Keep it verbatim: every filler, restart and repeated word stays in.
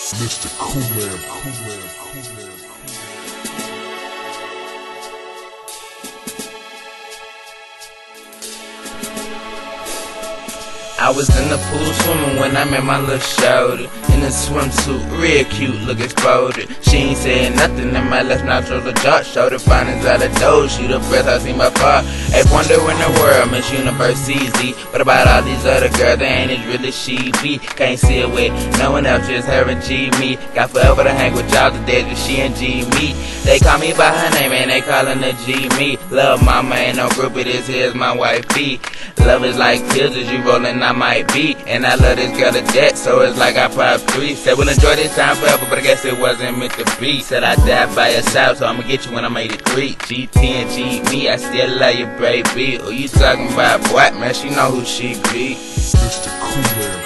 Mister Koolman, Koolman, Koolman. I was in the pool swimming when I met my little shorty in a swimsuit, real cute, look exploded. She ain't saying nothing in my left nostril, the dark showed fine as out of dough. She the best I seen by far. A wonder in the world, Miss Universe easy. What about all these other girls? They ain't as real as she be. Can't see it with no one else, just her and G me. Got forever to hang with y'all, the days with she and G me. They call me by her name and they callin' her G me. Love mama ain't no groupie, this here's my wifey. Love is like pills as you rollin', I might be. And I love this girl to death, so it's like I pop three. Said we'll enjoy this time forever, but I guess it wasn't meant to be. Said I died by your side, so I'ma get you when I'm eighty-three. G ten, G me, I still love you, baby. Who you talking about, boy? Man, she know who she be. Mister Koolman.